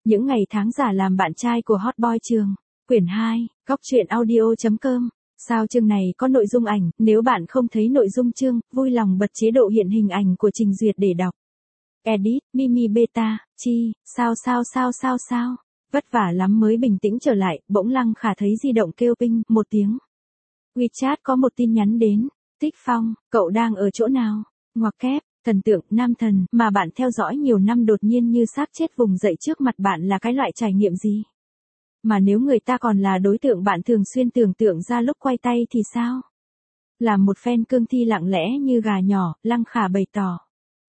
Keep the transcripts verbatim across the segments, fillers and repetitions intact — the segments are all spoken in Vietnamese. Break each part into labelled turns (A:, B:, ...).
A: Những ngày tháng giả làm bạn trai của Hot Boy Trường. Quyển hai, góc truyện audio.com. Sao chương này có nội dung ảnh, nếu bạn không thấy nội dung chương, vui lòng bật chế độ hiện hình ảnh của trình duyệt để đọc. Edit, Mimi Beta, chi, sao sao sao sao sao. Vất vả lắm mới bình tĩnh trở lại, bỗng Lăng Khả thấy di động kêu ping, một tiếng. WeChat có một tin nhắn đến. Tích Phong, cậu đang ở chỗ nào? Ngoặc kép, thần tượng, nam thần, mà bạn theo dõi nhiều năm đột nhiên như xác chết vùng dậy trước mặt bạn là cái loại trải nghiệm gì? Mà nếu người ta còn là đối tượng bạn thường xuyên tưởng tượng ra lúc quay tay thì sao? Là một fan cương thi lặng lẽ như gà nhỏ, Lăng Khả bày tỏ.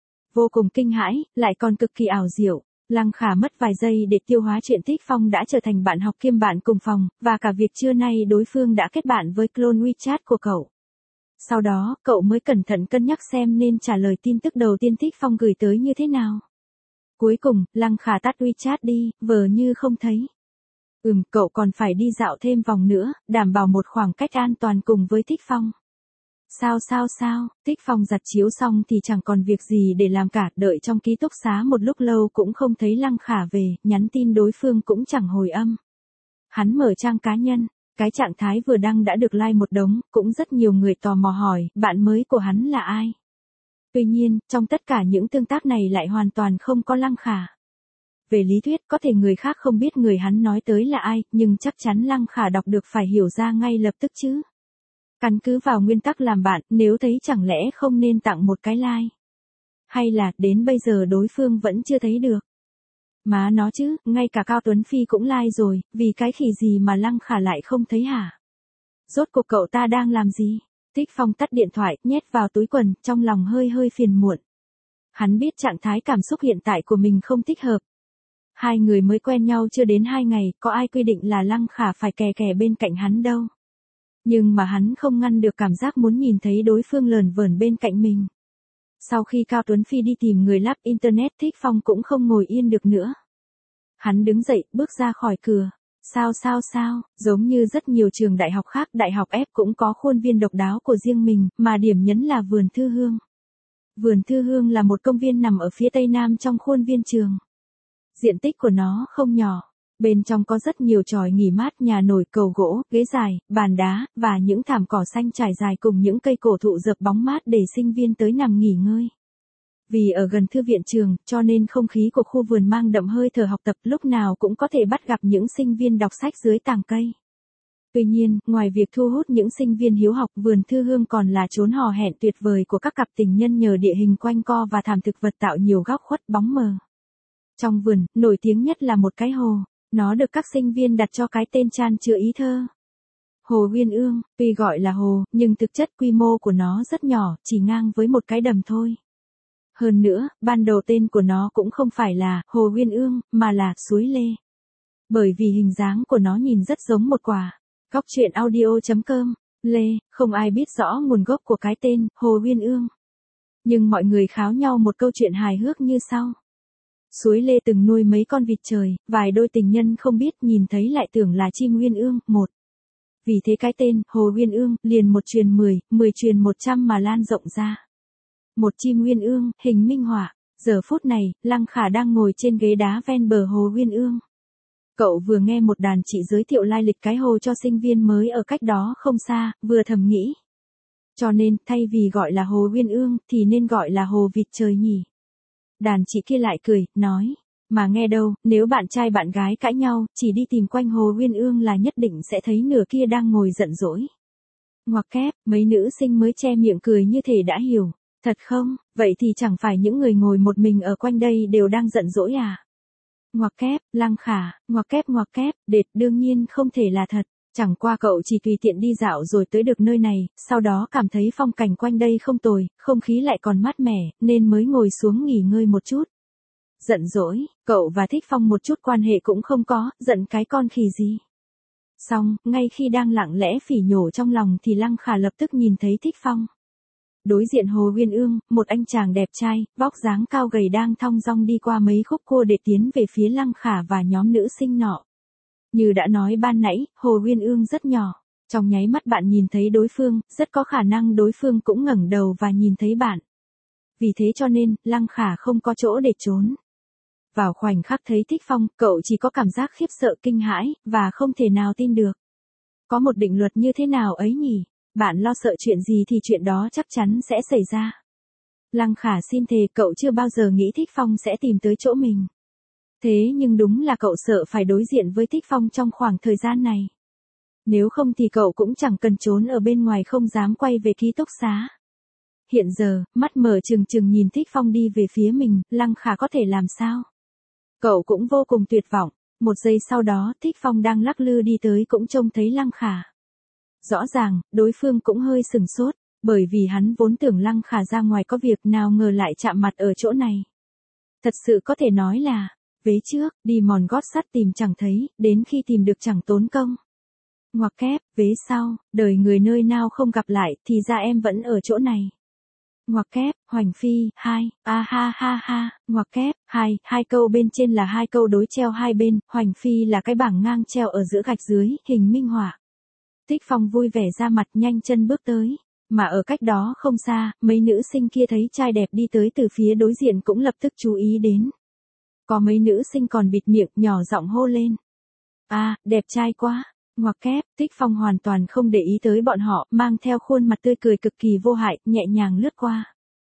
A: Vô cùng kinh hãi, lại còn cực kỳ ảo diệu. Lăng Khả mất vài giây để tiêu hóa chuyện Tích Phong đã trở thành bạn học kiêm bạn cùng phòng, và cả việc trưa nay đối phương đã kết bạn với clone WeChat của cậu. Sau đó, cậu mới cẩn thận cân nhắc xem nên trả lời tin tức đầu tiên Tích Phong gửi tới như thế nào. Cuối cùng, Lăng Khả tắt WeChat đi, vờ như không thấy. Ừm, cậu còn phải đi dạo thêm vòng nữa, đảm bảo một khoảng cách an toàn cùng với Tích Phong. Sao sao sao, Tích Phong giặt chiếu xong thì chẳng còn việc gì để làm cả, đợi trong ký túc xá một lúc lâu cũng không thấy Lăng Khả về, nhắn tin đối phương cũng chẳng hồi âm. Hắn mở trang cá nhân, cái trạng thái vừa đăng đã được like một đống, cũng rất nhiều người tò mò hỏi, bạn mới của hắn là ai? Tuy nhiên, trong tất cả những tương tác này lại hoàn toàn không có Lăng Khả. Về lý thuyết, có thể người khác không biết người hắn nói tới là ai, nhưng chắc chắn Lăng Khả đọc được phải hiểu ra ngay lập tức chứ. Căn cứ vào nguyên tắc làm bạn, nếu thấy chẳng lẽ không nên tặng một cái like. Hay là, đến bây giờ đối phương vẫn chưa thấy được. Má nó chứ, ngay cả Cao Tuấn Phi cũng like rồi, vì cái khỉ gì mà Lăng Khả lại không thấy hả? Rốt cuộc cậu ta đang làm gì? Tích Phong tắt điện thoại, nhét vào túi quần, trong lòng hơi hơi phiền muộn. Hắn biết trạng thái cảm xúc hiện tại của mình không thích hợp. Hai người mới quen nhau chưa đến hai ngày, có ai quy định là Lăng Khả phải kè kè bên cạnh hắn đâu. Nhưng mà hắn không ngăn được cảm giác muốn nhìn thấy đối phương lờn vờn bên cạnh mình. Sau khi Cao Tuấn Phi đi tìm người lắp internet, Tích Phong cũng không ngồi yên được nữa. Hắn đứng dậy, bước ra khỏi cửa. Sao sao sao, giống như rất nhiều trường đại học khác, đại học F cũng có khuôn viên độc đáo của riêng mình, mà điểm nhấn là vườn Thư Hương. Vườn Thư Hương là một công viên nằm ở phía tây nam trong khuôn viên trường. Diện tích của nó không nhỏ. Bên trong có rất nhiều chòi nghỉ mát, nhà nổi, cầu gỗ, ghế dài, bàn đá, và những thảm cỏ xanh trải dài cùng những cây cổ thụ dợp bóng mát để sinh viên tới nằm nghỉ ngơi. Vì ở gần thư viện trường, cho nên không khí của khu vườn mang đậm hơi thở học tập, lúc nào cũng có thể bắt gặp những sinh viên đọc sách dưới tàng cây. Tuy nhiên, ngoài việc thu hút những sinh viên hiếu học, vườn Thư Hương còn là chốn hò hẹn tuyệt vời của các cặp tình nhân nhờ địa hình quanh co và thảm thực vật tạo nhiều góc khuất bóng mờ. Trong vườn, nổi tiếng nhất là một cái hồ. Nó được các sinh viên đặt cho cái tên chan chứa ý thơ. Hồ Uyên Ương, tuy gọi là hồ, nhưng thực chất quy mô của nó rất nhỏ, chỉ ngang với một cái đầm thôi. Hơn nữa, ban đầu tên của nó cũng không phải là Hồ Uyên Ương, mà là suối Lê. Bởi vì hình dáng của nó nhìn rất giống một quả. Góc truyện audio.com, Lê, không ai biết rõ nguồn gốc của cái tên Hồ Uyên Ương. Nhưng mọi người kháo nhau một câu chuyện hài hước như sau. Suối Lê từng nuôi mấy con vịt trời, vài đôi tình nhân không biết nhìn thấy lại tưởng là chim Uyên Ương, một. Vì thế cái tên, Hồ Uyên Ương, liền một truyền mười, mười truyền một trăm mà lan rộng ra. Một chim Uyên Ương, hình minh họa. Giờ phút này, Lăng Khả đang ngồi trên ghế đá ven bờ Hồ Uyên Ương. Cậu vừa nghe một đàn chị giới thiệu lai lịch cái hồ cho sinh viên mới ở cách đó không xa, vừa thầm nghĩ. Cho nên, thay vì gọi là Hồ Uyên Ương, thì nên gọi là Hồ Vịt Trời nhỉ. Đàn chị kia lại cười, nói, mà nghe đâu, nếu bạn trai bạn gái cãi nhau, chỉ đi tìm quanh Hồ Uyên Ương là nhất định sẽ thấy nửa kia đang ngồi giận dỗi. Ngoặc kép, mấy nữ sinh mới che miệng cười như thể đã hiểu, thật không, vậy thì chẳng phải những người ngồi một mình ở quanh đây đều đang giận dỗi à? Ngoặc kép, Lăng Khả, ngoặc kép ngoặc kép, đệt, đương nhiên không thể là thật. Chẳng qua cậu chỉ tùy tiện đi dạo rồi tới được nơi này, sau đó cảm thấy phong cảnh quanh đây không tồi, không khí lại còn mát mẻ, nên mới ngồi xuống nghỉ ngơi một chút. Giận dỗi, cậu và Tích Phong một chút quan hệ cũng không có, giận cái con khỉ gì. Xong, ngay khi đang lặng lẽ phỉ nhổ trong lòng thì Lăng Khả lập tức nhìn thấy Tích Phong. Đối diện Hồ Uyên Ương, một anh chàng đẹp trai, vóc dáng cao gầy đang thong dong đi qua mấy khúc cua để tiến về phía Lăng Khả và nhóm nữ sinh nọ. Như đã nói ban nãy, Hồ Uyên Ương rất nhỏ. Trong nháy mắt bạn nhìn thấy đối phương, rất có khả năng đối phương cũng ngẩng đầu và nhìn thấy bạn. Vì thế cho nên, Lăng Khả không có chỗ để trốn. Vào khoảnh khắc thấy Thích Phong, cậu chỉ có cảm giác khiếp sợ kinh hãi, và không thể nào tin được. Có một định luật như thế nào ấy nhỉ? Bạn lo sợ chuyện gì thì chuyện đó chắc chắn sẽ xảy ra. Lăng Khả xin thề cậu chưa bao giờ nghĩ Thích Phong sẽ tìm tới chỗ mình. Thế nhưng đúng là cậu sợ phải đối diện với Thích Phong trong khoảng thời gian này. Nếu không thì cậu cũng chẳng cần trốn ở bên ngoài không dám quay về ký túc xá. Hiện giờ, mắt mở trừng trừng nhìn Thích Phong đi về phía mình, Lăng Khả có thể làm sao? Cậu cũng vô cùng tuyệt vọng. Một giây sau đó, Thích Phong đang lắc lư đi tới cũng trông thấy Lăng Khả. Rõ ràng, đối phương cũng hơi sừng sốt, bởi vì hắn vốn tưởng Lăng Khả ra ngoài có việc nào ngờ lại chạm mặt ở chỗ này. Thật sự có thể nói là, vế trước, đi mòn gót sắt tìm chẳng thấy, đến khi tìm được chẳng tốn công. Ngoặc kép, vế sau, đời người nơi nào không gặp lại, thì ra em vẫn ở chỗ này. Ngoặc kép, Hoành Phi, hai, a ha ha ha, ngoặc kép, hai, hai câu bên trên là hai câu đối treo hai bên, Hoành Phi là cái bảng ngang treo ở giữa gạch dưới, hình minh họa. Thích Phong vui vẻ ra mặt nhanh chân bước tới, mà ở cách đó không xa, mấy nữ sinh kia thấy trai đẹp đi tới từ phía đối diện cũng lập tức chú ý đến. Có mấy nữ sinh còn bịt miệng nhỏ giọng hô lên. À, đẹp trai quá. Ngoặc kép, Thích Phong hoàn toàn không để ý tới bọn họ, mang theo khuôn mặt tươi cười cực kỳ vô hại, nhẹ nhàng lướt qua.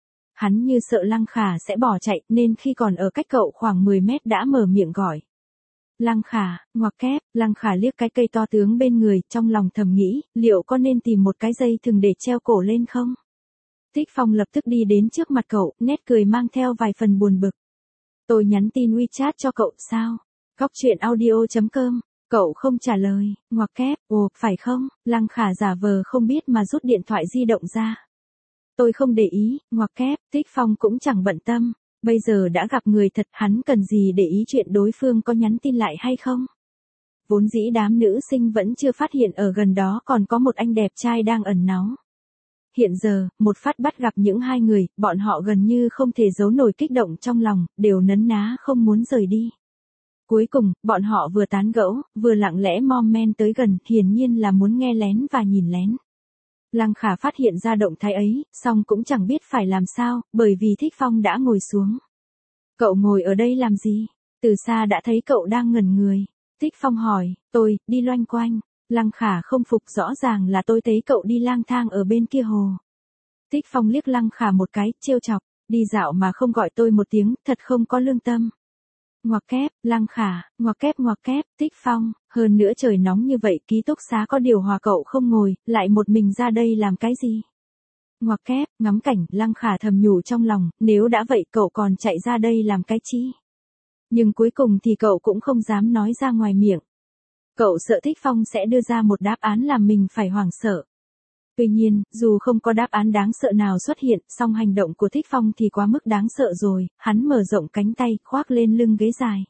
A: Hắn như sợ Lăng Khả sẽ bỏ chạy, nên khi còn ở cách cậu khoảng mười mét đã mở miệng gọi. Lăng Khả, ngoặc kép, Lăng Khả liếc cái cây to tướng bên người, trong lòng thầm nghĩ, liệu có nên tìm một cái dây thừng để treo cổ lên không? Thích Phong lập tức đi đến trước mặt cậu, nét cười mang theo vài phần buồn bực. Tôi nhắn tin WeChat cho cậu sao? Góc truyện audio chấm com. Cậu không trả lời, ngoặc kép, ồ, phải không? Lăng Khả giả vờ không biết mà rút điện thoại di động ra. Tôi không để ý, ngoặc kép, Thích Phong cũng chẳng bận tâm. Bây giờ đã gặp người thật, hắn cần gì để ý chuyện đối phương có nhắn tin lại hay không? Vốn dĩ đám nữ sinh vẫn chưa phát hiện ở gần đó còn có một anh đẹp trai đang ẩn náu. Hiện giờ, một phát bắt gặp những hai người, bọn họ gần như không thể giấu nổi kích động trong lòng, đều nấn ná không muốn rời đi. Cuối cùng, bọn họ vừa tán gẫu, vừa lặng lẽ mom men tới gần, hiển nhiên là muốn nghe lén và nhìn lén. Lăng Khả phát hiện ra động thái ấy, song cũng chẳng biết phải làm sao, bởi vì Thích Phong đã ngồi xuống. Cậu ngồi ở đây làm gì? Từ xa đã thấy cậu đang ngẩn người. Thích Phong hỏi, tôi, đi loanh quanh. Lăng Khả không phục, rõ ràng là tôi thấy cậu đi lang thang ở bên kia hồ. Thích Phong liếc Lăng Khả một cái, trêu chọc, đi dạo mà không gọi tôi một tiếng, thật không có lương tâm. Ngoặc kép, Lăng Khả, ngoặc kép ngoặc kép, Thích Phong, hơn nữa trời nóng như vậy ký túc xá có điều hòa cậu không ngồi, lại một mình ra đây làm cái gì? Ngoặc kép, ngắm cảnh, Lăng Khả thầm nhủ trong lòng, nếu đã vậy cậu còn chạy ra đây làm cái chi? Nhưng cuối cùng thì cậu cũng không dám nói ra ngoài miệng. Cậu sợ Thích Phong sẽ đưa ra một đáp án làm mình phải hoảng sợ. Tuy nhiên, dù không có đáp án đáng sợ nào xuất hiện, song hành động của Thích Phong thì quá mức đáng sợ rồi, hắn mở rộng cánh tay, khoác lên lưng ghế dài.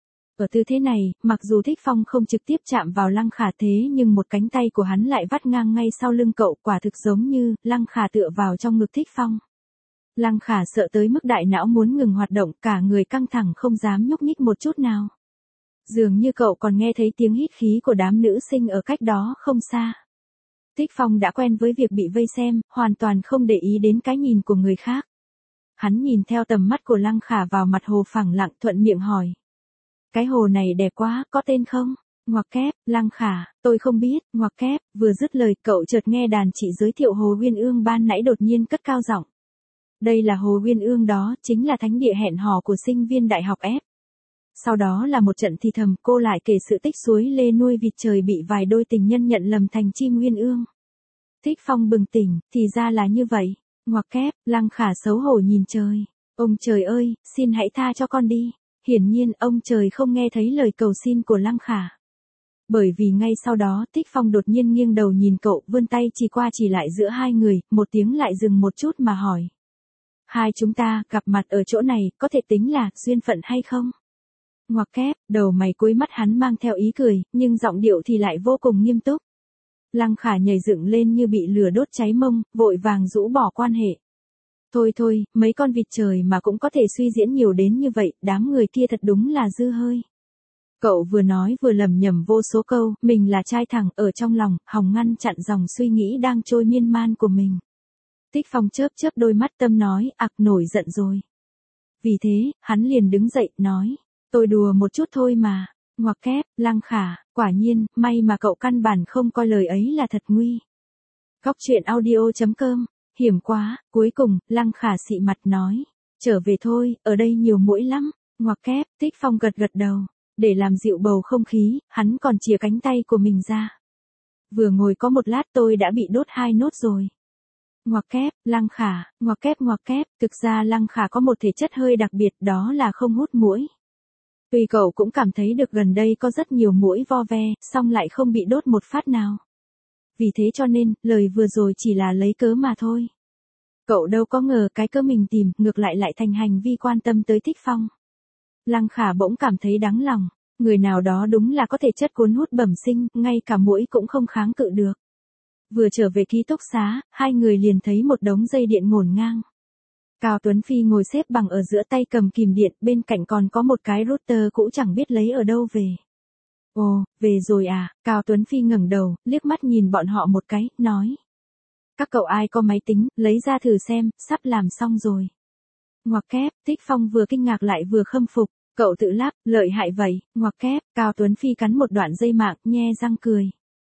A: Ở tư thế này, mặc dù Thích Phong không trực tiếp chạm vào Lăng Khả thế nhưng một cánh tay của hắn lại vắt ngang ngay sau lưng cậu, quả thực giống như, Lăng Khả tựa vào trong ngực Thích Phong. Lăng Khả sợ tới mức đại não muốn ngừng hoạt động, cả người căng thẳng không dám nhúc nhích một chút nào. Dường như cậu còn nghe thấy tiếng hít khí của đám nữ sinh ở cách đó không xa. Thích Phong đã quen với việc bị vây xem, hoàn toàn không để ý đến cái nhìn của người khác. Hắn nhìn theo tầm mắt của Lăng Khả vào mặt hồ phẳng lặng, thuận miệng hỏi. Cái hồ này đẹp quá, có tên không? Ngoặc kép, Lăng Khả, tôi không biết, ngoặc kép, vừa dứt lời cậu chợt nghe đàn chị giới thiệu hồ Uyên Ương ban nãy đột nhiên cất cao giọng. Đây là hồ Uyên Ương đó, chính là thánh địa hẹn hò của sinh viên đại học F. Sau đó là một trận thì thầm, cô lại kể sự tích suối lê nuôi vịt trời bị vài đôi tình nhân nhận lầm thành chim Uyên Ương. Thích Phong bừng tỉnh, thì ra là như vậy. Ngoặc kép, Lăng Khả xấu hổ nhìn trời. Ông trời ơi, xin hãy tha cho con đi. Hiển nhiên, ông trời không nghe thấy lời cầu xin của Lăng Khả. Bởi vì ngay sau đó, Thích Phong đột nhiên nghiêng đầu nhìn cậu, vươn tay chỉ qua chỉ lại giữa hai người, một tiếng lại dừng một chút mà hỏi. Hai chúng ta, gặp mặt ở chỗ này, có thể tính là, duyên phận hay không? Ngoặc kép, đầu mày cuối mắt hắn mang theo ý cười, nhưng giọng điệu thì lại vô cùng nghiêm túc. Lăng Khả nhảy dựng lên như bị lửa đốt cháy mông, vội vàng rũ bỏ quan hệ. Thôi thôi, mấy con vịt trời mà cũng có thể suy diễn nhiều đến như vậy, đám người kia thật đúng là dư hơi. Cậu vừa nói vừa lầm nhầm vô số câu, mình là trai thẳng, ở trong lòng, hòng ngăn chặn dòng suy nghĩ đang trôi miên man của mình. Thích Phong chớp chớp đôi mắt tâm nói, ặc nổi giận rồi. Vì thế, hắn liền đứng dậy, nói, Tôi đùa một chút thôi mà. Ngoặc kép, Lăng Khả, quả nhiên, may mà cậu căn bản không coi lời ấy là thật nguy. Góc truyện audio.com, hiểm quá, cuối cùng, Lăng Khả xị mặt nói. Trở về thôi, ở đây nhiều muỗi lắm. Ngoặc kép, Tích Phong gật gật đầu. Để làm dịu bầu không khí, hắn còn chìa cánh tay của mình ra. Vừa ngồi có một lát tôi đã bị đốt hai nốt rồi. Ngoặc kép, Lăng Khả, ngoặc kép ngoặc kép, thực ra Lăng Khả có một thể chất hơi đặc biệt, đó là không hút muỗi. Tuy cậu cũng cảm thấy được gần đây có rất nhiều muỗi vo ve, song lại không bị đốt một phát nào. Vì thế cho nên, lời vừa rồi chỉ là lấy cớ mà thôi. Cậu đâu có ngờ cái cớ mình tìm, ngược lại lại thành hành vi quan tâm tới Tích Phong. Lăng Khả bỗng cảm thấy đáng lòng, người nào đó đúng là có thể chất cuốn hút bẩm sinh, ngay cả muỗi cũng không kháng cự được. Vừa trở về ký túc xá, hai người liền thấy một đống dây điện ngổn ngang. Cao Tuấn Phi ngồi xếp bằng ở giữa tay cầm kìm điện, bên cạnh còn có một cái router cũ chẳng biết lấy ở đâu về. Ồ, về rồi à, Cao Tuấn Phi ngẩng đầu, liếc mắt nhìn bọn họ một cái, nói. Các cậu ai có máy tính, lấy ra thử xem, sắp làm xong rồi. Ngoặc kép, Tích Phong vừa kinh ngạc lại vừa khâm phục, cậu tự lắp, lợi hại vậy, ngoặc kép, Cao Tuấn Phi cắn một đoạn dây mạng, nhe răng cười.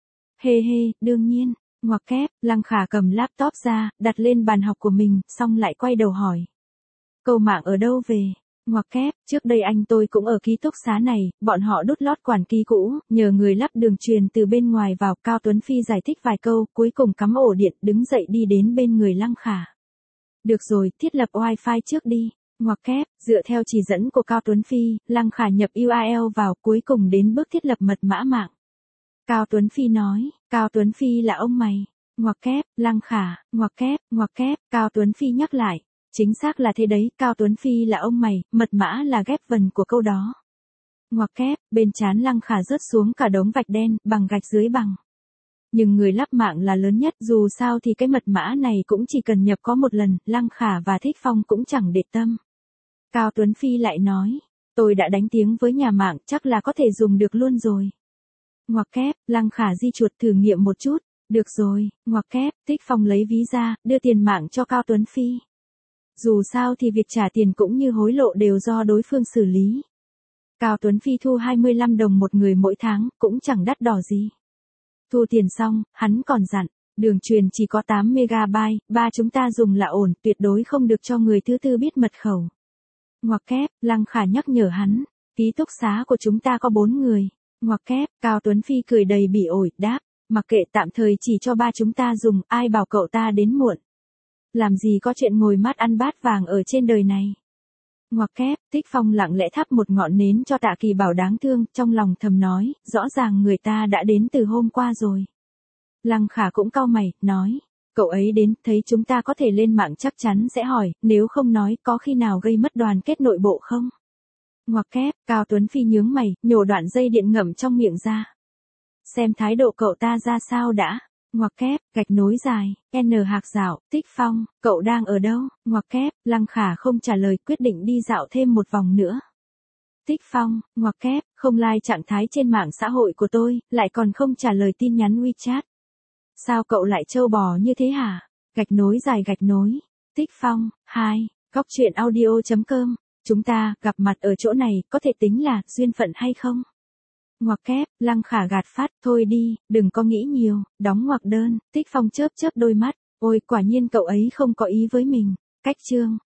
A: Hê hê, đương nhiên, ngoặc kép, Lăng Khả cầm laptop ra, đặt lên bàn học của mình, xong lại quay đầu hỏi. Câu mạng ở đâu về? Ngoặc kép, trước đây anh tôi cũng ở ký túc xá này, bọn họ đút lót quản ký cũ, nhờ người lắp đường truyền từ bên ngoài vào. Cao Tuấn Phi giải thích vài câu, cuối cùng cắm ổ điện, đứng dậy đi đến bên người Lăng Khả. Được rồi, thiết lập wifi trước đi. Ngoặc kép, dựa theo chỉ dẫn của Cao Tuấn Phi, Lăng Khả nhập u rờ lờ vào, cuối cùng đến bước thiết lập mật mã mạng. Cao Tuấn Phi nói, Cao Tuấn Phi là ông mày. Ngoặc kép, Lăng Khả, ngoặc kép, ngoặc kép, Cao Tuấn Phi nhắc lại. Chính xác là thế đấy, Cao Tuấn Phi là ông mày, mật mã là ghép vần của câu đó. Ngoặc kép, bên trán Lăng Khả rớt xuống cả đống vạch đen, bằng gạch dưới bằng. Nhưng người lắp mạng là lớn nhất, dù sao thì cái mật mã này cũng chỉ cần nhập có một lần, Lăng Khả và Thích Phong cũng chẳng để tâm. Cao Tuấn Phi lại nói, tôi đã đánh tiếng với nhà mạng, chắc là có thể dùng được luôn rồi. Ngoặc kép, Lăng Khả di chuột thử nghiệm một chút, được rồi, ngoặc kép, Thích Phong lấy ví ra, đưa tiền mạng cho Cao Tuấn Phi. Dù sao thì việc trả tiền cũng như hối lộ đều do đối phương xử lý. Cao Tuấn Phi thu hai mươi lăm đồng một người mỗi tháng, cũng chẳng đắt đỏ gì. Thu tiền xong, hắn còn dặn, đường truyền chỉ có tám mê ga bai, ba chúng ta dùng là ổn, tuyệt đối không được cho người thứ tư biết mật khẩu. Ngoặc kép, Lăng Khả nhắc nhở hắn, ký túc xá của chúng ta có bốn người. Ngoặc kép, Cao Tuấn Phi cười đầy bỉ ổi, đáp, mặc kệ tạm thời chỉ cho ba chúng ta dùng, ai bảo cậu ta đến muộn. Làm gì có chuyện ngồi mát ăn bát vàng ở trên đời này. Ngoặc kép, Tích Phong lặng lẽ thắp một ngọn nến cho Tạ Kỳ Bảo đáng thương, trong lòng thầm nói, rõ ràng người ta đã đến từ hôm qua rồi. Lăng Khả cũng cau mày, nói, cậu ấy đến, thấy chúng ta có thể lên mạng chắc chắn sẽ hỏi, nếu không nói, có khi nào gây mất đoàn kết nội bộ không? Ngoặc kép, Cao Tuấn Phi nhướng mày, nhổ đoạn dây điện ngậm trong miệng ra. Xem thái độ cậu ta ra sao đã. Ngoặc kép, gạch nối dài, N hạc dạo, Tích Phong, cậu đang ở đâu? Ngoặc kép, Lăng Khả không trả lời, quyết định đi dạo thêm một vòng nữa. Tích Phong, ngoặc kép, không like trạng thái trên mạng xã hội của tôi, lại còn không trả lời tin nhắn WeChat. Sao cậu lại trâu bò như thế hả? Gạch nối dài gạch nối. Tích Phong, hai, góc truyện audio.com, chúng ta, gặp mặt ở chỗ này, có thể tính là, duyên phận hay không? Ngoặc kép, Lăng Khả gạt phát, thôi đi, đừng có nghĩ nhiều, đóng ngoặc đơn. Tích Phong chớp chớp đôi mắt, ôi quả nhiên cậu ấy không có ý với mình. Cách chương.